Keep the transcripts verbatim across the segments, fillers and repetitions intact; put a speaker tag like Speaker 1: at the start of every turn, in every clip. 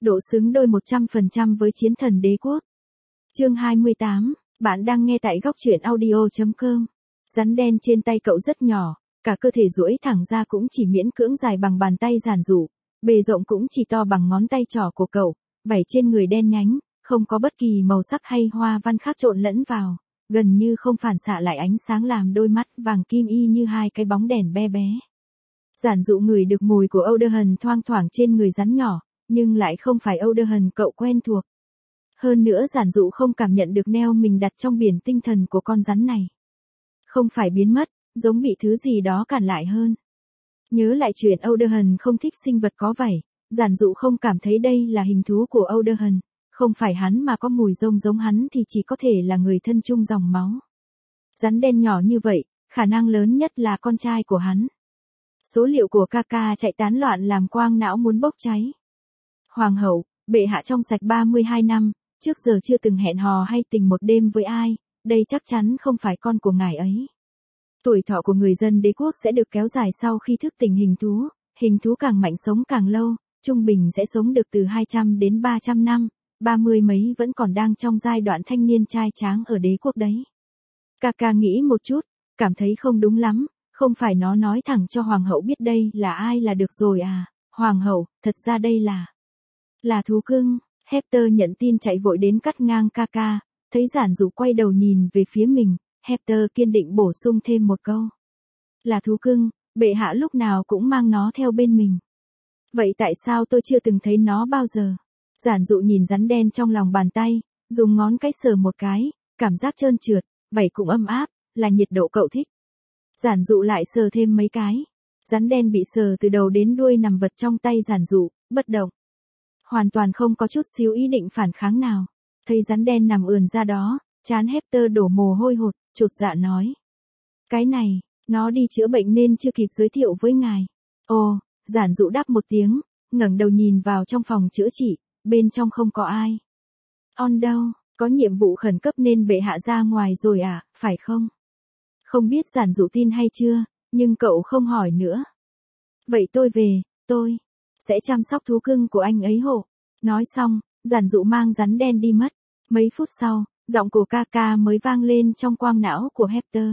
Speaker 1: độ xứng đôi một trăm phần trăm với chiến thần đế quốc. Chương hai mươi tám, bạn đang nghe tại góc truyện audio chấm com. Rắn đen trên tay cậu rất nhỏ, cả cơ thể duỗi thẳng ra cũng chỉ miễn cưỡng dài bằng bàn tay giản dụ, bề rộng cũng chỉ to bằng ngón tay trỏ của cậu, vảy trên người đen nhánh, không có bất kỳ màu sắc hay hoa văn khác trộn lẫn vào, gần như không phản xạ lại ánh sáng làm đôi mắt vàng kim y như hai cái bóng đèn be bé. Giản dụ ngửi được mùi của Odeon thoang thoảng trên người rắn nhỏ, nhưng lại không phải Odeon cậu quen thuộc. Hơn nữa giản dụ không cảm nhận được neo mình đặt trong biển tinh thần của con rắn này. Không phải biến mất, giống bị thứ gì đó cản lại hơn. Nhớ lại chuyện Odeon không thích sinh vật có vảy, giản dụ không cảm thấy đây là hình thú của Odeon, không phải hắn mà có mùi rông giống hắn thì chỉ có thể là người thân chung dòng máu. Rắn đen nhỏ như vậy, khả năng lớn nhất là con trai của hắn. Số liệu của Kaka chạy tán loạn làm quang não muốn bốc cháy. Hoàng hậu, bệ hạ trong sạch ba mươi hai năm, trước giờ chưa từng hẹn hò hay tình một đêm với ai, đây chắc chắn không phải con của ngài ấy. Tuổi thọ của người dân đế quốc sẽ được kéo dài sau khi thức tỉnh hình thú, hình thú càng mạnh sống càng lâu, trung bình sẽ sống được từ hai trăm đến ba trăm năm, ba mươi mấy vẫn còn đang trong giai đoạn thanh niên trai tráng ở đế quốc đấy. Kaka nghĩ một chút, cảm thấy không đúng lắm, không phải nó nói thẳng cho hoàng hậu biết đây là ai là được rồi à, hoàng hậu, thật ra đây là... là thú cưng. Hector nhận tin chạy vội đến cắt ngang Kaka, thấy giản dụ quay đầu nhìn về phía mình, Hector kiên định bổ sung thêm một câu. Là thú cưng, bệ hạ lúc nào cũng mang nó theo bên mình. Vậy tại sao tôi chưa từng thấy nó bao giờ? Giản dụ nhìn rắn đen trong lòng bàn tay, dùng ngón cái sờ một cái, cảm giác trơn trượt, vảy cũng ấm áp, là nhiệt độ cậu thích. Giản dụ lại sờ thêm mấy cái. Rắn đen bị sờ từ đầu đến đuôi nằm vật trong tay giản dụ, bất động. Hoàn toàn không có chút xíu ý định phản kháng nào. Thấy rắn đen nằm ườn ra đó, trán Hector đổ mồ hôi hột, chột dạ nói. Cái này, nó đi chữa bệnh nên chưa kịp giới thiệu với ngài. Ồ, giản dụ đáp một tiếng, ngẩng đầu nhìn vào trong phòng chữa trị, bên trong không có ai. On đâu, có nhiệm vụ khẩn cấp nên bệ hạ ra ngoài rồi à, phải không? Không biết giản dụ tin hay chưa, nhưng cậu không hỏi nữa. Vậy tôi về, tôi sẽ chăm sóc thú cưng của anh ấy hộ. Nói xong, giản dụ mang rắn đen đi mất. Mấy phút sau, giọng của Kaka mới vang lên trong quang não của Hector.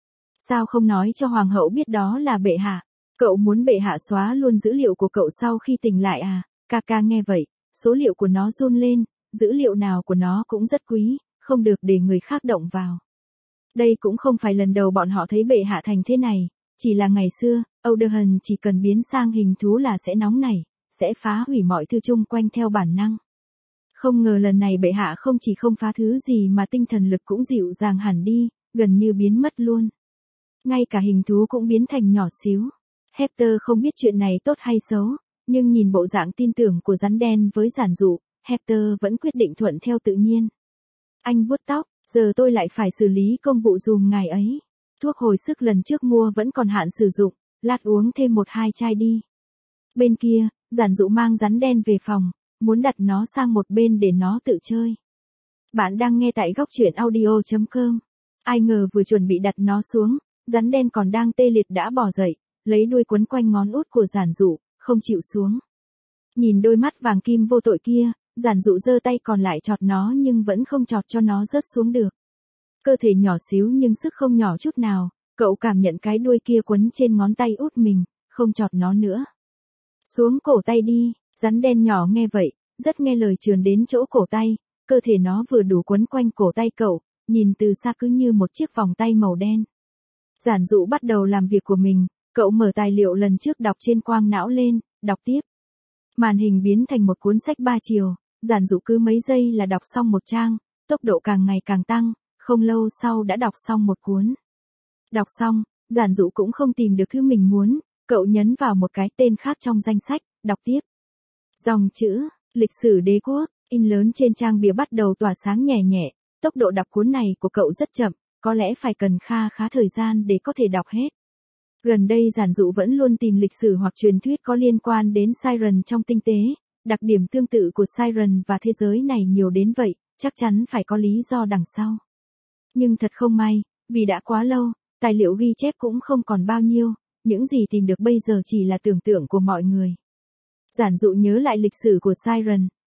Speaker 1: Sao không nói cho hoàng hậu biết đó là bệ hạ? Cậu muốn bệ hạ xóa luôn dữ liệu của cậu sau khi tỉnh lại à? Kaka nghe vậy, số liệu của nó run lên, dữ liệu nào của nó cũng rất quý, không được để người khác động vào. Đây cũng không phải lần đầu bọn họ thấy bệ hạ thành thế này, chỉ là ngày xưa, Odeon chỉ cần biến sang hình thú là sẽ nóng nảy, sẽ phá hủy mọi thứ chung quanh theo bản năng. Không ngờ lần này bệ hạ không chỉ không phá thứ gì mà tinh thần lực cũng dịu dàng hẳn đi, gần như biến mất luôn. Ngay cả hình thú cũng biến thành nhỏ xíu. Hector không biết chuyện này tốt hay xấu, nhưng nhìn bộ dạng tin tưởng của rắn đen với giản dụ, Hector vẫn quyết định thuận theo tự nhiên. Anh vuốt tóc, giờ tôi lại phải xử lý công vụ dùm ngài ấy. Thuốc hồi sức lần trước mua vẫn còn hạn sử dụng, lát uống thêm một hai chai đi. Bên kia, giản dụ mang rắn đen về phòng, muốn đặt nó sang một bên để nó tự chơi. Bạn đang nghe tại góc truyện audio chấm com. Ai ngờ vừa chuẩn bị đặt nó xuống, rắn đen còn đang tê liệt đã bò dậy, lấy đuôi quấn quanh ngón út của giản dụ, không chịu xuống. Nhìn đôi mắt vàng kim vô tội kia, giản dụ giơ tay còn lại chọt nó nhưng vẫn không chọt cho nó rớt xuống được. Cơ thể nhỏ xíu nhưng sức không nhỏ chút nào, cậu cảm nhận cái đuôi kia quấn trên ngón tay út mình, không chọt nó nữa. Xuống cổ tay đi, rắn đen nhỏ nghe vậy, rất nghe lời trườn đến chỗ cổ tay, cơ thể nó vừa đủ quấn quanh cổ tay cậu, nhìn từ xa cứ như một chiếc vòng tay màu đen. Giản dụ bắt đầu làm việc của mình, cậu mở tài liệu lần trước đọc trên quang não lên, đọc tiếp. Màn hình biến thành một cuốn sách ba chiều, giản dụ cứ mấy giây là đọc xong một trang, tốc độ càng ngày càng tăng, không lâu sau đã đọc xong một cuốn. Đọc xong, giản dụ cũng không tìm được thứ mình muốn, cậu nhấn vào một cái tên khác trong danh sách, đọc tiếp. Dòng chữ, lịch sử đế quốc, in lớn trên trang bìa bắt đầu tỏa sáng nhẹ nhẹ, tốc độ đọc cuốn này của cậu rất chậm, có lẽ phải cần kha khá thời gian để có thể đọc hết. Gần đây giản dụ vẫn luôn tìm lịch sử hoặc truyền thuyết có liên quan đến Siren trong tinh tế, đặc điểm tương tự của Siren và thế giới này nhiều đến vậy, chắc chắn phải có lý do đằng sau. Nhưng thật không may, vì đã quá lâu, tài liệu ghi chép cũng không còn bao nhiêu, những gì tìm được bây giờ chỉ là tưởng tượng của mọi người. Giản dụ nhớ lại lịch sử của Siren,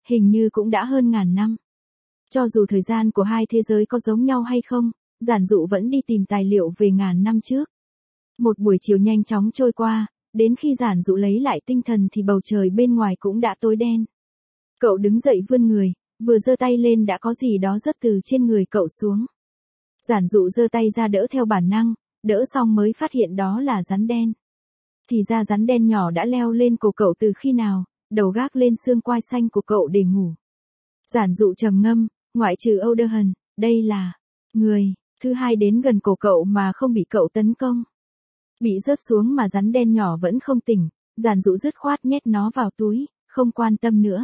Speaker 1: hình như cũng đã hơn ngàn năm. Cho dù thời gian của hai thế giới có giống nhau hay không, giản dụ vẫn đi tìm tài liệu về ngàn năm trước. Một buổi chiều nhanh chóng trôi qua, đến khi giản dụ lấy lại tinh thần thì bầu trời bên ngoài cũng đã tối đen. Cậu đứng dậy vươn người, vừa giơ tay lên đã có gì đó rớt từ trên người cậu xuống. Giản dụ giơ tay ra đỡ theo bản năng, đỡ xong mới phát hiện đó là rắn đen. Thì ra rắn đen nhỏ đã leo lên cổ cậu từ khi nào, đầu gác lên xương quai xanh của cậu để ngủ. Giản dụ trầm ngâm, ngoại trừ Odeon, đây là người thứ hai đến gần cổ cậu mà không bị cậu tấn công. Bị rớt xuống mà rắn đen nhỏ vẫn không tỉnh, giản dụ dứt khoát nhét nó vào túi, không quan tâm nữa.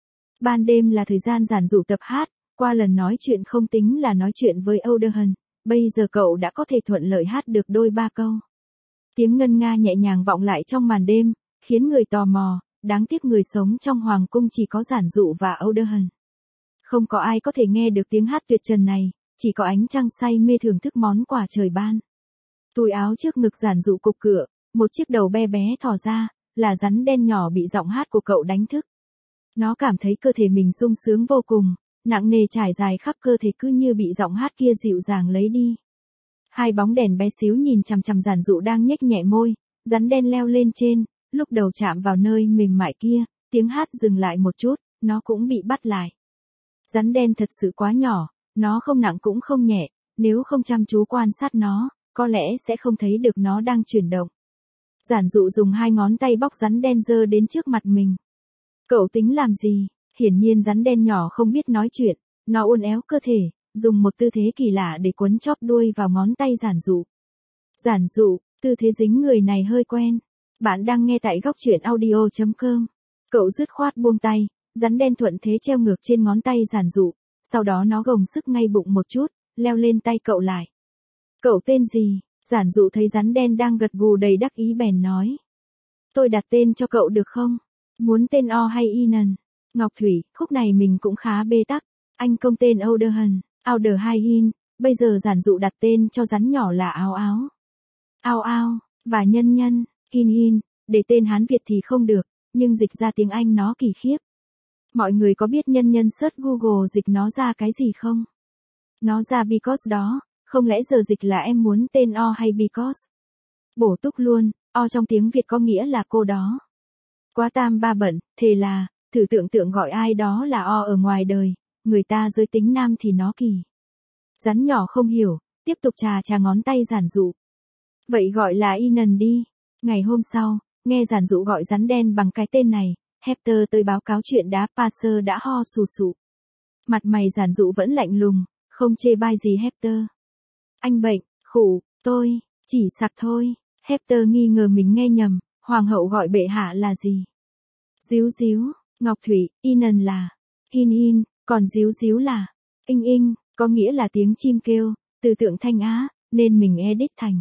Speaker 1: Ban đêm là thời gian giản dụ tập hát, qua lần nói chuyện không tính là nói chuyện với Odeon, bây giờ cậu đã có thể thuận lợi hát được đôi ba câu. Tiếng ngân nga nhẹ nhàng vọng lại trong màn đêm, khiến người tò mò, đáng tiếc người sống trong hoàng cung chỉ có giản dụ và Odeon. Không có ai có thể nghe được tiếng hát tuyệt trần này, chỉ có ánh trăng say mê thưởng thức món quà trời ban. Túi áo trước ngực giản dụ cục cửa, một chiếc đầu bé bé thò ra, là rắn đen nhỏ bị giọng hát của cậu đánh thức. Nó cảm thấy cơ thể mình sung sướng vô cùng, nặng nề trải dài khắp cơ thể cứ như bị giọng hát kia dịu dàng lấy đi. Hai bóng đèn bé xíu nhìn chằm chằm giản dụ đang nhếch nhẹ môi, rắn đen leo lên trên, lúc đầu chạm vào nơi mềm mại kia, tiếng hát dừng lại một chút, nó cũng bị bắt lại. Rắn đen thật sự quá nhỏ, nó không nặng cũng không nhẹ, nếu không chăm chú quan sát nó, có lẽ sẽ không thấy được nó đang chuyển động. Giản dụ dùng hai ngón tay bóc rắn đen giơ đến trước mặt mình. Cậu tính làm gì? Hiển nhiên rắn đen nhỏ không biết nói chuyện, nó uốn éo cơ thể, dùng một tư thế kỳ lạ để quấn chóp đuôi vào ngón tay giản dụ. Giản dụ, tư thế dính người này hơi quen. Bạn đang nghe tại góc truyện audio chấm com. Cậu dứt khoát buông tay, rắn đen thuận thế treo ngược trên ngón tay giản dụ, sau đó nó gồng sức ngay bụng một chút, leo lên tay cậu lại. Cậu tên gì? Giản dụ thấy rắn đen đang gật gù đầy đắc ý bèn nói. Tôi đặt tên cho cậu được không? Muốn tên O hay Inan? Ngọc Thủy, khúc này mình cũng khá bê tắc. Anh công tên Odeon, Ouder hay In, bây giờ giản dụ đặt tên cho rắn nhỏ là Áo Áo. Ao Ao, và Nhân Nhân, In In, để tên Hán Việt thì không được, nhưng dịch ra tiếng Anh nó kỳ khiếp. Mọi người có biết Nhân Nhân search Google dịch nó ra cái gì không? Nó ra because đó, không lẽ giờ dịch là em muốn tên O hay because? Bổ túc luôn, O trong tiếng Việt có nghĩa là cô đó. Quá tam ba bận, thề là, thử tưởng tượng gọi ai đó là O ở ngoài đời, người ta giới tính nam thì nó kỳ. Rắn nhỏ không hiểu, tiếp tục chà chà ngón tay giản dụ. Vậy gọi là Inan đi. Ngày hôm sau, nghe giản dụ gọi rắn đen bằng cái tên này, Hector tới báo cáo chuyện đá Passer đã ho sù sụ. Mặt mày giản dụ vẫn lạnh lùng, không chê bai gì Hector. Anh bệnh, khủ, tôi, chỉ sặc thôi. Hector nghi ngờ mình nghe nhầm, hoàng hậu gọi bệ hạ là gì? Díu díu, Ngọc Thủy, Inan là In In, còn díu díu là Inh Inh, có nghĩa là tiếng chim kêu, từ tượng Thanh Á, nên mình edit thành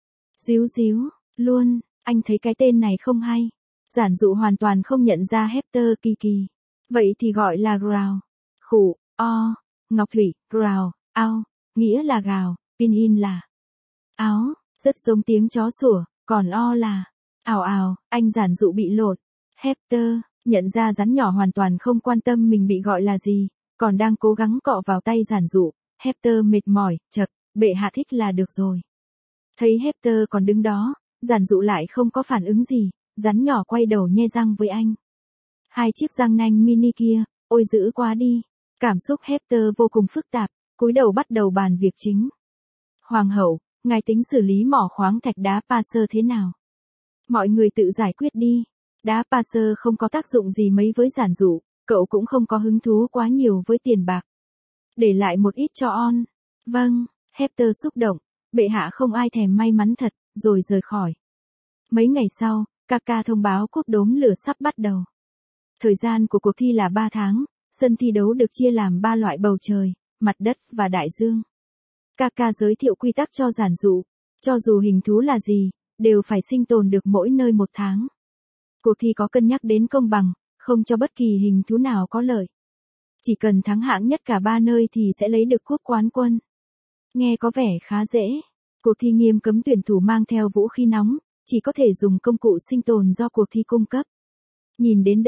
Speaker 1: díu díu, luôn, anh thấy cái tên này không hay. Giản dụ hoàn toàn không nhận ra Hector kỳ kỳ. Vậy thì gọi là growl. Khủ, o, Ngọc Thủy, growl, ao, nghĩa là gào, In In là áo, rất giống tiếng chó sủa, còn o là ào ào, anh giản dụ bị lột. Hector, nhận ra rắn nhỏ hoàn toàn không quan tâm mình bị gọi là gì, còn đang cố gắng cọ vào tay giản dụ. Hector mệt mỏi, chật, bệ hạ thích là được rồi. Thấy Hector còn đứng đó, giản dụ lại không có phản ứng gì, rắn nhỏ quay đầu nhe răng với anh. Hai chiếc răng nanh mini kia, ôi dữ quá đi. Cảm xúc Hector vô cùng phức tạp, cúi đầu bắt đầu bàn việc chính. Hoàng hậu, ngài tính xử lý mỏ khoáng thạch đá Passer thế nào? Mọi người tự giải quyết đi. Đá Passer không có tác dụng gì mấy với giản dụ, cậu cũng không có hứng thú quá nhiều với tiền bạc. Để lại một ít cho on. Vâng, Hector xúc động, bệ hạ không ai thèm may mắn thật, rồi rời khỏi. Mấy ngày sau, Kaka thông báo cuộc đốm lửa sắp bắt đầu. Thời gian của cuộc thi là ba tháng, sân thi đấu được chia làm ba loại bầu trời, mặt đất và đại dương. Kaka giới thiệu quy tắc cho giản dụ, cho dù hình thú là gì, đều phải sinh tồn được mỗi nơi một tháng. Cuộc thi có cân nhắc đến công bằng, không cho bất kỳ hình thú nào có lợi. Chỉ cần thắng hạng nhất cả ba nơi thì sẽ lấy được cúp quán quân. Nghe có vẻ khá dễ. Cuộc thi nghiêm cấm tuyển thủ mang theo vũ khí nóng, chỉ có thể dùng công cụ sinh tồn do cuộc thi cung cấp. Nhìn đến đây,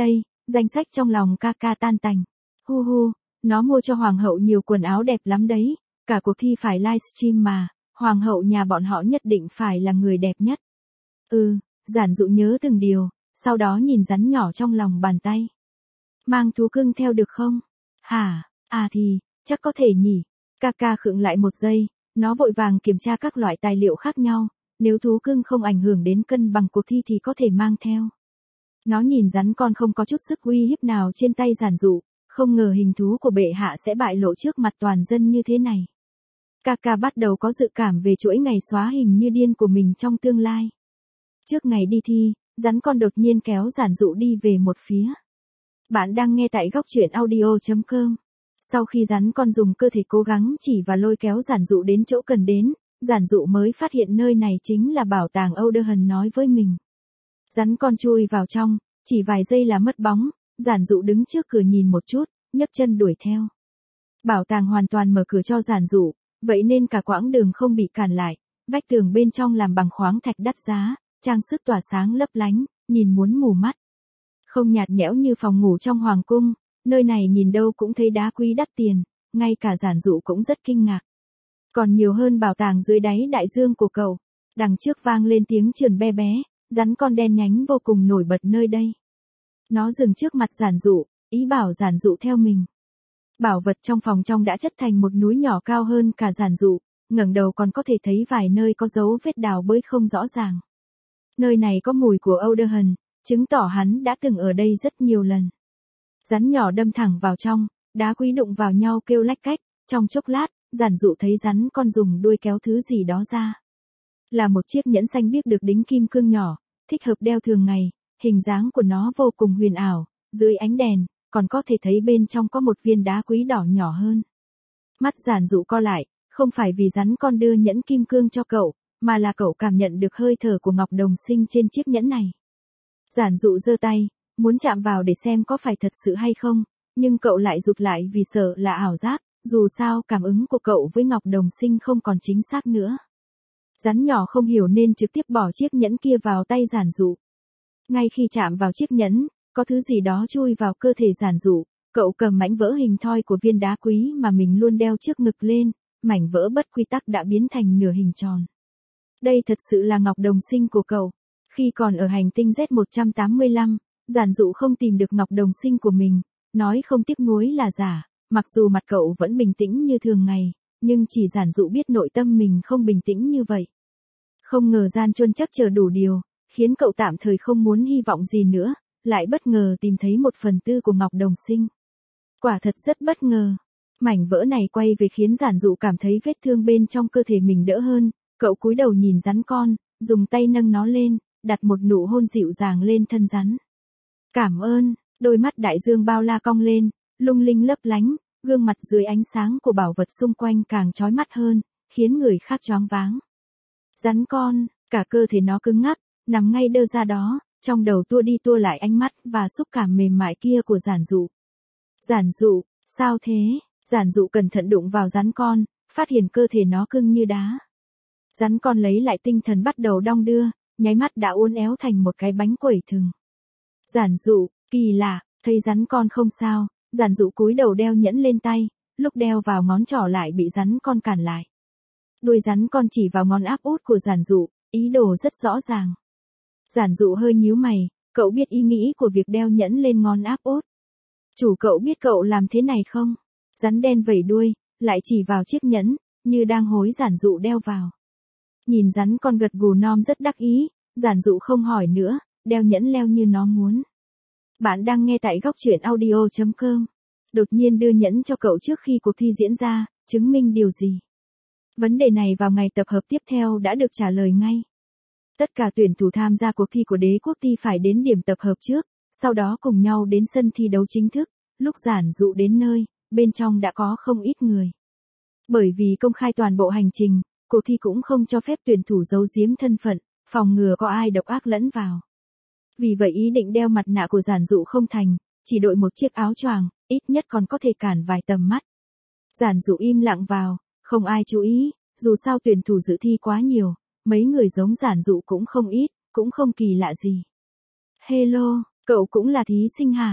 Speaker 1: danh sách trong lòng ca ca tan tành. Hu hu, nó mua cho hoàng hậu nhiều quần áo đẹp lắm đấy, cả cuộc thi phải livestream mà, hoàng hậu nhà bọn họ nhất định phải là người đẹp nhất. Ừ, Giản Dụ nhớ từng điều, sau đó nhìn rắn nhỏ trong lòng bàn tay. Mang thú cưng theo được không? Hả, à thì, chắc có thể nhỉ. Ca ca khựng lại một giây, nó vội vàng kiểm tra các loại tài liệu khác nhau, nếu thú cưng không ảnh hưởng đến cân bằng cuộc thi thì có thể mang theo. Nó nhìn rắn con không có chút sức uy hiếp nào trên tay Giản Dụ, không ngờ hình thú của bệ hạ sẽ bại lộ trước mặt toàn dân như thế này. Ca ca bắt đầu có dự cảm về chuỗi ngày xóa hình như điên của mình trong tương lai. Trước ngày đi thi, rắn con đột nhiên kéo Giản Dụ đi về một phía. Bạn đang nghe tại góc truyện audio chấm com. Sau khi rắn con dùng cơ thể cố gắng chỉ và lôi kéo Giản Dụ đến chỗ cần đến, Giản Dụ mới phát hiện nơi này chính là bảo tàng Odeon nói với mình. Rắn con chui vào trong, chỉ vài giây là mất bóng, Giản Dụ đứng trước cửa nhìn một chút, nhấc chân đuổi theo. Bảo tàng hoàn toàn mở cửa cho Giản Dụ, vậy nên cả quãng đường không bị cản lại, vách tường bên trong làm bằng khoáng thạch đắt giá, trang sức tỏa sáng lấp lánh, nhìn muốn mù mắt. Không nhạt nhẽo như phòng ngủ trong hoàng cung, nơi này nhìn đâu cũng thấy đá quý đắt tiền, ngay cả Giản Dụ cũng rất kinh ngạc. Còn nhiều hơn bảo tàng dưới đáy đại dương của cậu. Đằng trước vang lên tiếng trườn be bé, rắn con đen nhánh vô cùng nổi bật nơi đây. Nó dừng trước mặt Giản Dụ, ý bảo Giản Dụ theo mình. Bảo vật trong phòng trong đã chất thành một núi nhỏ cao hơn cả Giản Dụ, ngẩng đầu còn có thể thấy vài nơi có dấu vết đào bới không rõ ràng. Nơi này có mùi của Odeon, chứng tỏ hắn đã từng ở đây rất nhiều lần. Rắn nhỏ đâm thẳng vào trong, đá quý đụng vào nhau kêu lách cách, trong chốc lát, Giản Dụ thấy rắn con dùng đuôi kéo thứ gì đó ra. Là một chiếc nhẫn xanh biếc được đính kim cương nhỏ, thích hợp đeo thường ngày, hình dáng của nó vô cùng huyền ảo, dưới ánh đèn, còn có thể thấy bên trong có một viên đá quý đỏ nhỏ hơn. Mắt Giản Dụ co lại, không phải vì rắn con đưa nhẫn kim cương cho cậu, mà là cậu cảm nhận được hơi thở của Ngọc Đồng Sinh trên chiếc nhẫn này. Giản Dụ giơ tay, muốn chạm vào để xem có phải thật sự hay không, nhưng cậu lại rụt lại vì sợ là ảo giác, dù sao cảm ứng của cậu với Ngọc Đồng Sinh không còn chính xác nữa. Rắn nhỏ không hiểu nên trực tiếp bỏ chiếc nhẫn kia vào tay Giản Dụ. Ngay khi chạm vào chiếc nhẫn, có thứ gì đó chui vào cơ thể Giản Dụ, cậu cầm mảnh vỡ hình thoi của viên đá quý mà mình luôn đeo trước ngực lên, mảnh vỡ bất quy tắc đã biến thành nửa hình tròn. Đây thật sự là Ngọc Đồng Sinh của cậu. Khi còn ở hành tinh Z một trăm tám mươi lăm, Giản Dụ không tìm được Ngọc Đồng Sinh của mình, nói không tiếc nuối là giả, mặc dù mặt cậu vẫn bình tĩnh như thường ngày, nhưng chỉ Giản Dụ biết nội tâm mình không bình tĩnh như vậy. Không ngờ gian truân chắc chờ đủ điều, khiến cậu tạm thời không muốn hy vọng gì nữa, lại bất ngờ tìm thấy một phần tư của Ngọc Đồng Sinh. Quả thật rất bất ngờ. Mảnh vỡ này quay về khiến Giản Dụ cảm thấy vết thương bên trong cơ thể mình đỡ hơn, cậu cúi đầu nhìn rắn con, dùng tay nâng nó lên, đặt một nụ hôn dịu dàng lên thân rắn. Cảm ơn, đôi mắt đại dương bao la cong lên, lung linh lấp lánh, gương mặt dưới ánh sáng của bảo vật xung quanh càng chói mắt hơn, khiến người khác choáng váng. Rắn con, cả cơ thể nó cứng ngắc, nằm ngay đơ ra đó, trong đầu tua đi tua lại ánh mắt và xúc cảm mềm mại kia của Giản Dụ. Giản Dụ, sao thế? Giản Dụ cẩn thận đụng vào rắn con, phát hiện cơ thể nó cứng như đá. Rắn con lấy lại tinh thần bắt đầu đong đưa, nháy mắt đã uốn éo thành một cái bánh quẩy thừng. Giản Dụ, kỳ lạ, thấy rắn con không sao, Giản Dụ cúi đầu đeo nhẫn lên tay, lúc đeo vào ngón trỏ lại bị rắn con cản lại. Đuôi rắn con chỉ vào ngón áp út của Giản Dụ, ý đồ rất rõ ràng. Giản Dụ hơi nhíu mày, cậu biết ý nghĩ của việc đeo nhẫn lên ngón áp út. Chủ cậu biết cậu làm thế này không? Rắn đen vẩy đuôi, lại chỉ vào chiếc nhẫn, như đang hối Giản Dụ đeo vào. Nhìn rắn con gật gù nom rất đắc ý, Giản Dụ không hỏi nữa, đeo nhẫn leo như nó muốn. Bạn đang nghe tại góc truyện audio chấm com. Đột nhiên đưa nhẫn cho cậu trước khi cuộc thi diễn ra, chứng minh điều gì? Vấn đề này vào ngày tập hợp tiếp theo đã được trả lời ngay. Tất cả tuyển thủ tham gia cuộc thi của Đế quốc thi phải đến điểm tập hợp trước, sau đó cùng nhau đến sân thi đấu chính thức. Lúc Giản Dụ đến nơi, bên trong đã có không ít người. Bởi vì công khai toàn bộ hành trình, cuộc thi cũng không cho phép tuyển thủ giấu giếm thân phận, phòng ngừa có ai độc ác lẫn vào. Vì vậy ý định đeo mặt nạ của Giản Dụ không thành, chỉ đội một chiếc áo choàng, ít nhất còn có thể cản vài tầm mắt. Giản Dụ im lặng vào, không ai chú ý, dù sao tuyển thủ dự thi quá nhiều, mấy người giống Giản Dụ cũng không ít, cũng không kỳ lạ gì. Hello, cậu cũng là thí sinh hả?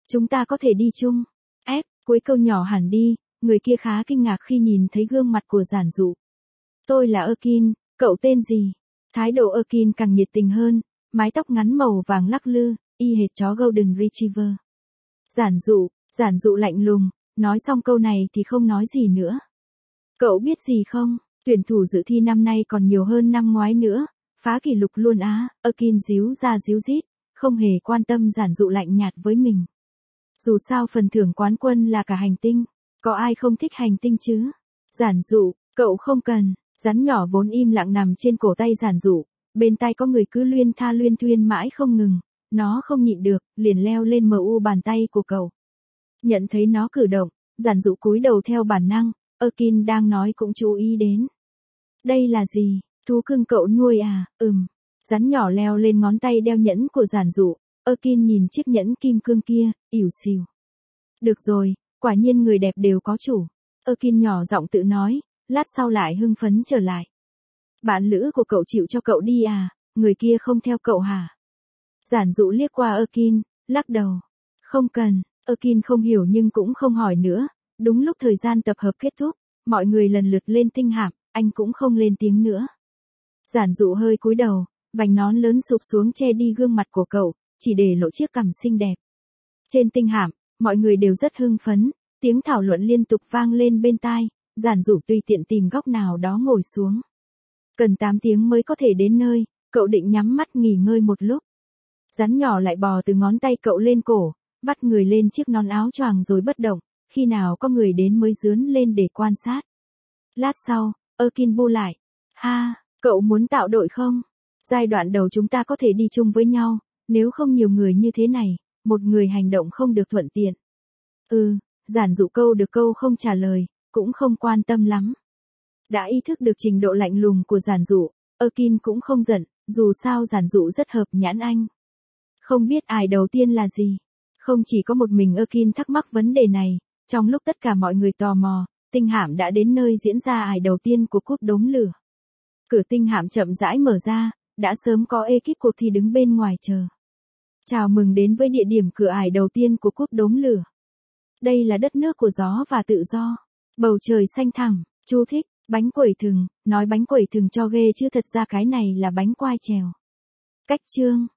Speaker 1: Chúng ta có thể đi chung. F, cuối câu nhỏ hẳn đi, người kia khá kinh ngạc khi nhìn thấy gương mặt của Giản Dụ. Tôi là Erkin, cậu tên gì? Thái độ Erkin càng nhiệt tình hơn, mái tóc ngắn màu vàng lắc lư, y hệt chó Golden Retriever. Giản Dụ, Giản Dụ lạnh lùng, nói xong câu này thì không nói gì nữa. Cậu biết gì không, tuyển thủ dự thi năm nay còn nhiều hơn năm ngoái nữa, phá kỷ lục luôn á, Erkin díu ra díu dít, không hề quan tâm Giản Dụ lạnh nhạt với mình. Dù sao phần thưởng quán quân là cả hành tinh, có ai không thích hành tinh chứ? Giản Dụ, cậu không cần, rắn nhỏ vốn im lặng nằm trên cổ tay Giản Dụ, bên tai có người cứ luyên tha luyên thuyên mãi không ngừng, nó không nhịn được, liền leo lên mờ u bàn tay của cậu. Nhận thấy nó cử động, Giản Dụ cúi đầu theo bản năng, Erkin đang nói cũng chú ý đến. Đây là gì, thú cưng cậu nuôi à, ừm. Rắn nhỏ leo lên ngón tay đeo nhẫn của Giản Dụ, Erkin nhìn chiếc nhẫn kim cương kia, ỉu xìu. Được rồi, quả nhiên người đẹp đều có chủ. Erkin nhỏ giọng tự nói, lát sau lại hưng phấn trở lại. Bạn lữ của cậu chịu cho cậu đi à, người kia không theo cậu hả? Giản Dụ liếc qua Erkin, lắc đầu. Không cần, Erkin không hiểu nhưng cũng không hỏi nữa. Đúng lúc thời gian tập hợp kết thúc, mọi người lần lượt lên tinh hạm, anh cũng không lên tiếng nữa. Giản Dụ hơi cúi đầu, vành nón lớn sụp xuống che đi gương mặt của cậu, chỉ để lộ chiếc cằm xinh đẹp. Trên tinh hạm, mọi người đều rất hưng phấn, tiếng thảo luận liên tục vang lên bên tai, Giản Dụ tùy tiện tìm góc nào đó ngồi xuống. Cần tám tiếng mới có thể đến nơi, cậu định nhắm mắt nghỉ ngơi một lúc. Rắn nhỏ lại bò từ ngón tay cậu lên cổ, vắt người lên chiếc nón áo choàng rồi bất động, khi nào có người đến mới dướn lên để quan sát. Lát sau, Erkin bu lại. Ha, cậu muốn tạo đội không? Giai đoạn đầu chúng ta có thể đi chung với nhau, nếu không nhiều người như thế này, một người hành động không được thuận tiện. Ừ, Giản Dụ câu được câu không trả lời, cũng không quan tâm lắm. Đã ý thức được trình độ lạnh lùng của Giản Dụ, Erkin cũng không giận, dù sao Giản Dụ rất hợp nhãn anh. Không biết ai đầu tiên là gì? Không chỉ có một mình Erkin thắc mắc vấn đề này, trong lúc tất cả mọi người tò mò, tinh hạm đã đến nơi diễn ra ải đầu tiên của cúp đốm lửa. Cửa tinh hạm chậm rãi mở ra, đã sớm có ekip cuộc thi đứng bên ngoài chờ. Chào mừng đến với địa điểm cửa ải đầu tiên của cúp đốm lửa. Đây là đất nước của gió và tự do. Bầu trời xanh thẳm, chú thích, bánh quẩy thừng, nói bánh quẩy thừng cho ghê chứ thật ra cái này là bánh quai trèo. Cách chương.